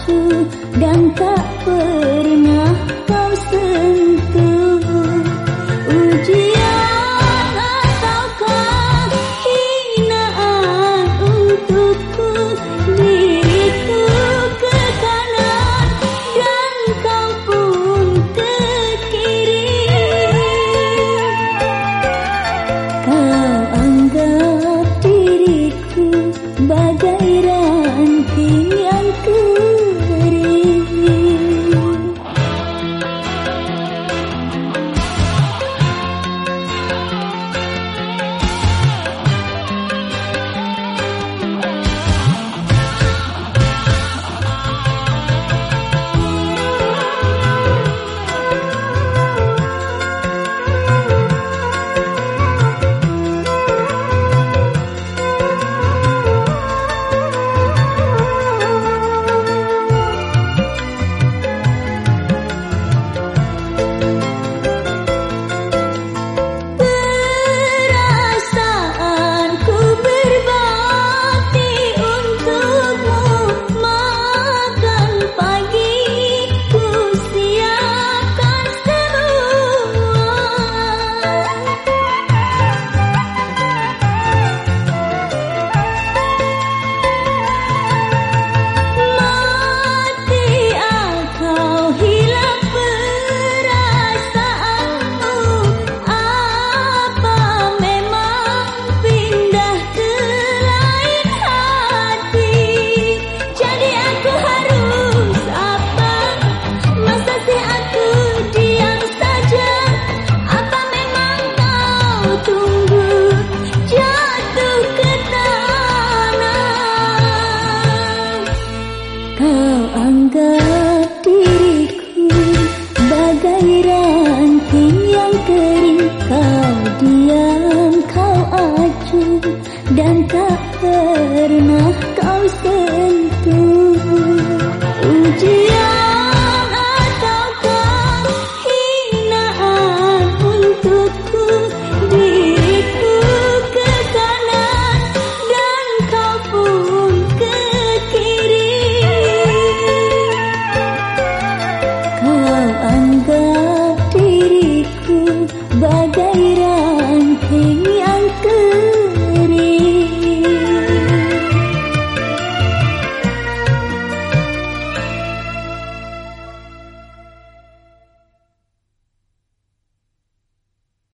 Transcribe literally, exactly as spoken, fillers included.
acuh dan tak pernah kau sentuh. Ujian ataukah hinaan untukku, diriku ke kanan dan kau pun ke kiri. Kau anggap diriku bagai ranting yang kering. Kau anggap diriku bagai ranting yang kering. Kau diam, kau acuh dan tak pernah